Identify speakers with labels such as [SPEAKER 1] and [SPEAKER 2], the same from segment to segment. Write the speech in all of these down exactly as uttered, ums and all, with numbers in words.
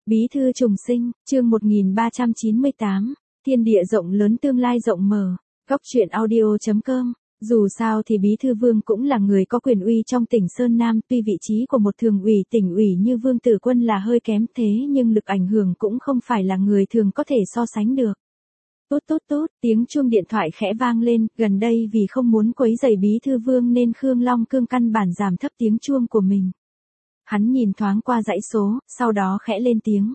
[SPEAKER 1] Bí thư trùng sinh, chương một nghìn ba trăm chín mươi tám, thiên địa rộng lớn tương lai rộng mở, góc truyện audio chấm com. Dù sao thì Bí thư Vương cũng là người có quyền uy trong tỉnh Sơn Nam, tuy vị trí của một thường ủy tỉnh ủy như Vương Tử Quân là hơi kém thế nhưng lực ảnh hưởng cũng không phải là người thường có thể so sánh được. Tốt tốt tốt, tiếng chuông điện thoại khẽ vang lên, gần đây vì không muốn quấy rầy Bí thư Vương nên Khương Long Cương căn bản giảm thấp tiếng chuông của mình. Hắn nhìn thoáng qua dãy số, sau đó khẽ lên tiếng.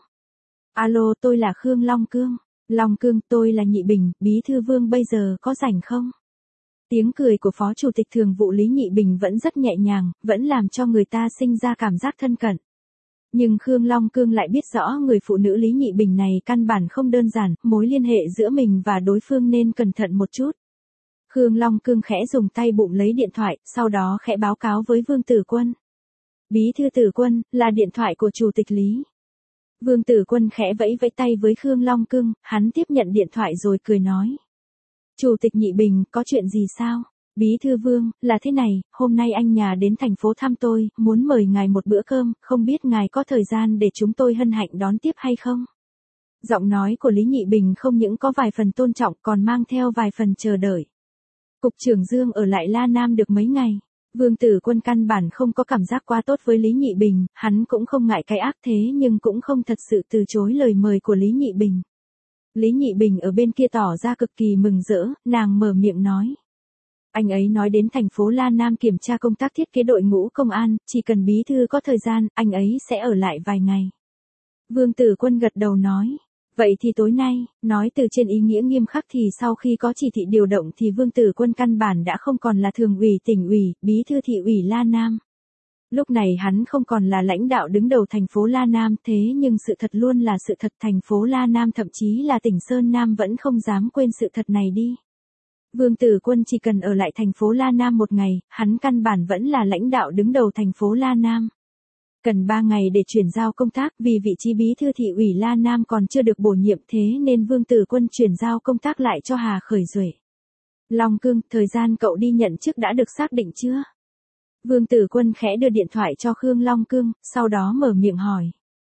[SPEAKER 1] Alo, tôi là Khương Long Cương. Long Cương, tôi là Nhị Bình, Bí thư Vương bây giờ có rảnh không? Tiếng cười của Phó Chủ tịch Thường vụ Lý Nhị Bình vẫn rất nhẹ nhàng, vẫn làm cho người ta sinh ra cảm giác thân cận. Nhưng Khương Long Cương lại biết rõ người phụ nữ Lý Nhị Bình này căn bản không đơn giản, mối liên hệ giữa mình và đối phương nên cẩn thận một chút. Khương Long Cương khẽ dùng tay bụng lấy điện thoại, sau đó khẽ báo cáo với Vương Tử Quân. Bí thư Tử Quân, là điện thoại của Chủ tịch Lý. Vương Tử Quân khẽ vẫy vẫy tay với Khương Long Cương, hắn tiếp nhận điện thoại rồi cười nói. Chủ tịch Nhị Bình, có chuyện gì sao? Bí thư Vương, là thế này, hôm nay anh nhà đến thành phố thăm tôi, muốn mời ngài một bữa cơm, không biết ngài có thời gian để chúng tôi hân hạnh đón tiếp hay không? Giọng nói của Lý Nhị Bình không những có vài phần tôn trọng còn mang theo vài phần chờ đợi. Cục trưởng Dương ở lại La Nam được mấy ngày. Vương Tử Quân căn bản không có cảm giác quá tốt với Lý Nhị Bình, hắn cũng không ngại cái ác thế nhưng cũng không thật sự từ chối lời mời của Lý Nhị Bình. Lý Nhị Bình ở bên kia tỏ ra cực kỳ mừng rỡ, nàng mở miệng nói. Anh ấy nói đến thành phố La Nam kiểm tra công tác thiết kế đội ngũ công an, chỉ cần bí thư có thời gian, anh ấy sẽ ở lại vài ngày. Vương Tử Quân gật đầu nói. Vậy thì tối nay, nói từ trên ý nghĩa nghiêm khắc thì sau khi có chỉ thị điều động thì Vương Tử Quân căn bản đã không còn là thường ủy tỉnh ủy, bí thư thị ủy La Nam. Lúc này hắn không còn là lãnh đạo đứng đầu thành phố La Nam thế nhưng sự thật luôn là sự thật, thành phố La Nam thậm chí là tỉnh Sơn Nam vẫn không dám quên sự thật này đi. Vương Tử Quân chỉ cần ở lại thành phố La Nam một ngày, hắn căn bản vẫn là lãnh đạo đứng đầu thành phố La Nam. Cần ba ngày để chuyển giao công tác vì vị trí bí thư thị ủy La Nam còn chưa được bổ nhiệm thế nên Vương Tử Quân chuyển giao công tác lại cho Hà Khởi Duệ. Long Cương, thời gian cậu đi nhận chức đã được xác định chưa? Vương Tử Quân khẽ đưa điện thoại cho Khương Long Cương, sau đó mở miệng hỏi.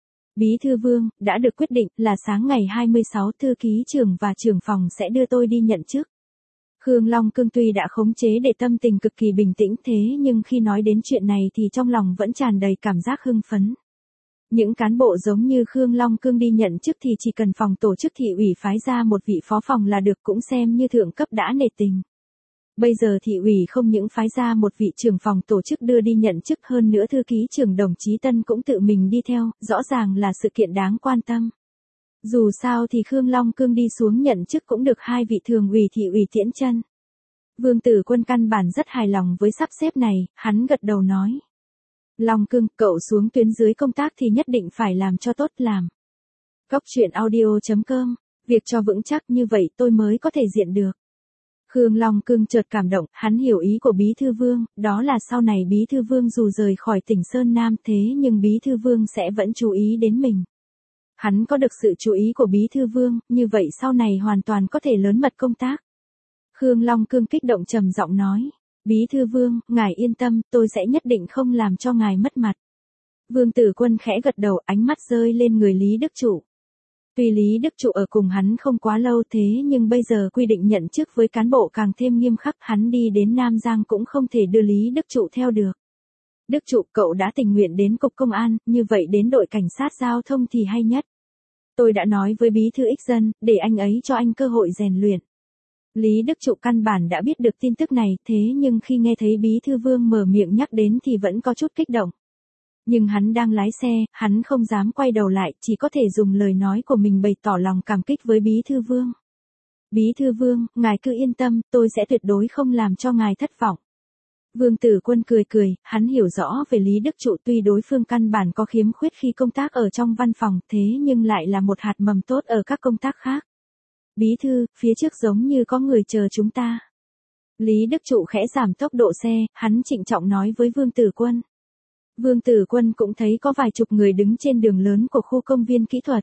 [SPEAKER 1] Bí thư Vương, đã được quyết định là sáng ngày hai mươi sáu thư ký trưởng và trưởng phòng sẽ đưa tôi đi nhận chức. Khương Long Cương tuy đã khống chế để tâm tình cực kỳ bình tĩnh thế nhưng khi nói đến chuyện này thì trong lòng vẫn tràn đầy cảm giác hưng phấn. Những cán bộ giống như Khương Long Cương đi nhận chức thì chỉ cần phòng tổ chức thị ủy phái ra một vị phó phòng là được, cũng xem như thượng cấp đã nể tình. Bây giờ thị ủy không những phái ra một vị trưởng phòng tổ chức đưa đi nhận chức, hơn nữa thư ký trưởng đồng chí Tân cũng tự mình đi theo, rõ ràng là sự kiện đáng quan tâm. Dù sao thì Khương Long Cương đi xuống nhận chức cũng được hai vị thường ủy thị ủy tiễn chân. Vương Tử Quân căn bản rất hài lòng với sắp xếp này, hắn gật đầu nói. Long Cương, cậu xuống tuyến dưới công tác thì nhất định phải làm cho tốt làm. Góc truyện audio chấm com, việc cho vững chắc như vậy tôi mới có thể diện được. Khương Long Cương chợt cảm động, hắn hiểu ý của Bí thư Vương, đó là sau này Bí thư Vương dù rời khỏi tỉnh Sơn Nam thế nhưng Bí thư Vương sẽ vẫn chú ý đến mình. Hắn có được sự chú ý của Bí thư Vương, như vậy sau này hoàn toàn có thể lớn mật công tác. Khương Long Cương kích động trầm giọng nói, Bí thư Vương, ngài yên tâm, tôi sẽ nhất định không làm cho ngài mất mặt. Vương Tử Quân khẽ gật đầu, ánh mắt rơi lên người Lý Đức Trụ. Tuy Lý Đức Trụ ở cùng hắn không quá lâu thế nhưng bây giờ quy định nhận chức với cán bộ càng thêm nghiêm khắc, hắn đi đến Nam Giang cũng không thể đưa Lý Đức Trụ theo được. Đức Trụ, cậu đã tình nguyện đến cục công an, như vậy đến đội cảnh sát giao thông thì hay nhất. Tôi đã nói với bí thư Ích Dân, để anh ấy cho anh cơ hội rèn luyện. Lý Đức Trụ căn bản đã biết được tin tức này, thế nhưng khi nghe thấy Bí thư Vương mở miệng nhắc đến thì vẫn có chút kích động. Nhưng hắn đang lái xe, hắn không dám quay đầu lại, chỉ có thể dùng lời nói của mình bày tỏ lòng cảm kích với Bí thư Vương. Bí thư Vương, ngài cứ yên tâm, tôi sẽ tuyệt đối không làm cho ngài thất vọng. Vương Tử Quân cười cười, hắn hiểu rõ về Lý Đức Trụ, tuy đối phương căn bản có khiếm khuyết khi công tác ở trong văn phòng thế nhưng lại là một hạt mầm tốt ở các công tác khác. Bí thư, phía trước giống như có người chờ chúng ta. Lý Đức Trụ khẽ giảm tốc độ xe, hắn trịnh trọng nói với Vương Tử Quân. Vương Tử Quân cũng thấy có vài chục người đứng trên đường lớn của khu công viên kỹ thuật.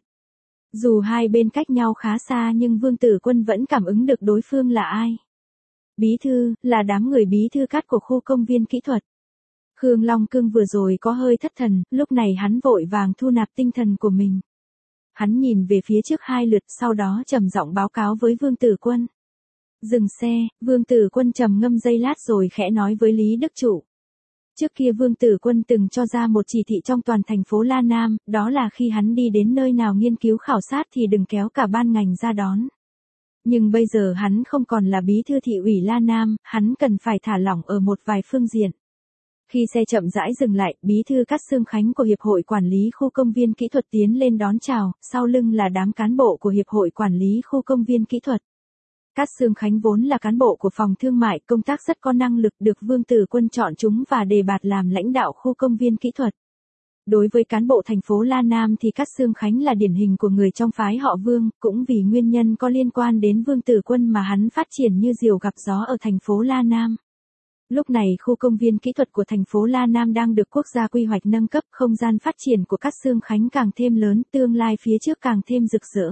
[SPEAKER 1] Dù hai bên cách nhau khá xa nhưng Vương Tử Quân vẫn cảm ứng được đối phương là ai. Bí thư, là đám người bí thư cát của khu công viên kỹ thuật. Khương Long Cương vừa rồi có hơi thất thần, lúc này hắn vội vàng thu nạp tinh thần của mình. Hắn nhìn về phía trước hai lượt, sau đó trầm giọng báo cáo với Vương Tử Quân. Dừng xe, Vương Tử Quân trầm ngâm giây lát rồi khẽ nói với Lý Đức Trụ. Trước kia Vương Tử Quân từng cho ra một chỉ thị trong toàn thành phố La Nam, đó là khi hắn đi đến nơi nào nghiên cứu khảo sát thì đừng kéo cả ban ngành ra đón. Nhưng bây giờ hắn không còn là bí thư thị ủy La Nam, hắn cần phải thả lỏng ở một vài phương diện. Khi xe chậm rãi dừng lại, bí thư Cát Xương Khánh của Hiệp hội Quản lý Khu Công viên Kỹ thuật tiến lên đón chào, sau lưng là đám cán bộ của Hiệp hội Quản lý Khu Công viên Kỹ thuật. Cát Xương Khánh vốn là cán bộ của phòng thương mại, công tác rất có năng lực, được Vương Tử Quân chọn chúng và đề bạt làm lãnh đạo khu công viên kỹ thuật. Đối với cán bộ thành phố La Nam thì Cát Xương Khánh là điển hình của người trong phái họ Vương, cũng vì nguyên nhân có liên quan đến Vương Tử Quân mà hắn phát triển như diều gặp gió ở thành phố La Nam. Lúc này khu công viên kỹ thuật của thành phố La Nam đang được quốc gia quy hoạch nâng cấp, không gian phát triển của Cát Xương Khánh càng thêm lớn, tương lai phía trước càng thêm rực rỡ.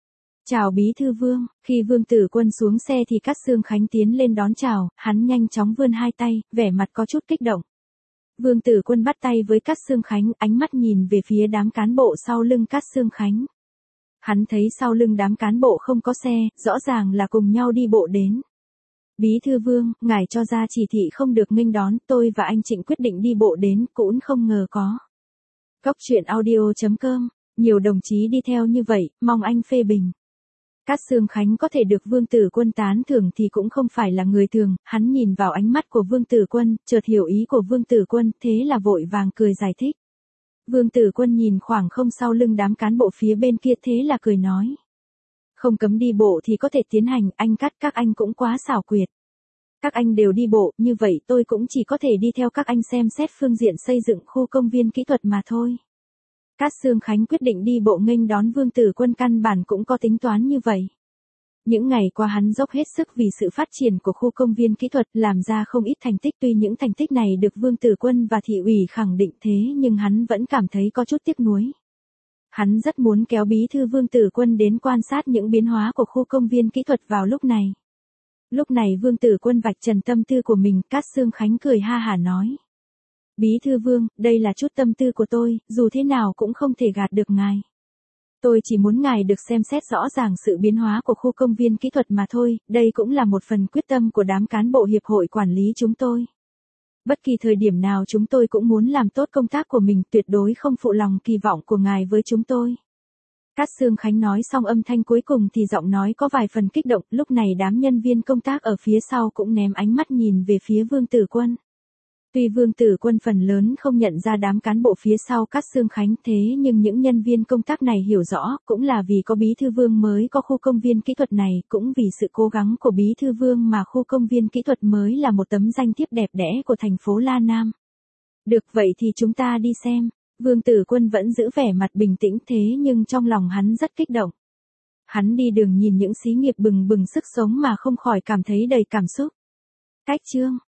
[SPEAKER 1] Chào bí thư Vương, khi Vương Tử Quân xuống xe thì Cát Xương Khánh tiến lên đón chào, hắn nhanh chóng vươn hai tay, vẻ mặt có chút kích động. Vương Tử Quân bắt tay với Cát Xương Khánh, ánh mắt nhìn về phía đám cán bộ sau lưng Cát Xương Khánh. Hắn thấy sau lưng đám cán bộ không có xe, rõ ràng là cùng nhau đi bộ đến. Bí thư Vương, ngài cho ra chỉ thị không được nghênh đón, tôi và anh Trịnh quyết định đi bộ đến, cũng không ngờ có. Góc truyện audio chấm com, nhiều đồng chí đi theo như vậy, mong anh phê bình. Cát Xương Khánh có thể được Vương Tử Quân tán thưởng thì cũng không phải là người thường, hắn nhìn vào ánh mắt của Vương Tử Quân, chợt hiểu ý của Vương Tử Quân, thế là vội vàng cười giải thích. Vương Tử Quân nhìn khoảng không sau lưng đám cán bộ phía bên kia, thế là cười nói. Không cấm đi bộ thì có thể tiến hành, anh Cát các anh cũng quá xảo quyệt. Các anh đều đi bộ, như vậy tôi cũng chỉ có thể đi theo các anh xem xét phương diện xây dựng khu công viên kỹ thuật mà thôi. Cát Xương Khánh quyết định đi bộ nghênh đón Vương Tử Quân căn bản cũng có tính toán như vậy. Những ngày qua hắn dốc hết sức vì sự phát triển của khu công viên kỹ thuật, làm ra không ít thành tích, tuy những thành tích này được Vương Tử Quân và thị ủy khẳng định thế nhưng hắn vẫn cảm thấy có chút tiếc nuối. Hắn rất muốn kéo bí thư Vương Tử Quân đến quan sát những biến hóa của khu công viên kỹ thuật vào lúc này. Lúc này Vương Tử Quân vạch trần tâm tư của mình, Cát Xương Khánh cười ha hả nói. Bí thư Vương, đây là chút tâm tư của tôi, dù thế nào cũng không thể gạt được ngài. Tôi chỉ muốn ngài được xem xét rõ ràng sự biến hóa của khu công viên kỹ thuật mà thôi, đây cũng là một phần quyết tâm của đám cán bộ hiệp hội quản lý chúng tôi. Bất kỳ thời điểm nào chúng tôi cũng muốn làm tốt công tác của mình, tuyệt đối không phụ lòng kỳ vọng của ngài với chúng tôi. Cát Xương Khánh nói xong âm thanh cuối cùng thì giọng nói có vài phần kích động, lúc này đám nhân viên công tác ở phía sau cũng ném ánh mắt nhìn về phía Vương Tử Quân. Tuy Vương Tử Quân phần lớn không nhận ra đám cán bộ phía sau Cát Xương Khánh thế nhưng những nhân viên công tác này hiểu rõ, cũng là vì có bí thư Vương mới có khu công viên kỹ thuật này, cũng vì sự cố gắng của bí thư Vương mà khu công viên kỹ thuật mới là một tấm danh thiếp đẹp đẽ của thành phố La Nam. Được vậy thì chúng ta đi xem. Vương Tử Quân vẫn giữ vẻ mặt bình tĩnh thế nhưng trong lòng hắn rất kích động. Hắn đi đường nhìn những xí nghiệp bừng bừng sức sống mà không khỏi cảm thấy đầy cảm xúc. Cách chương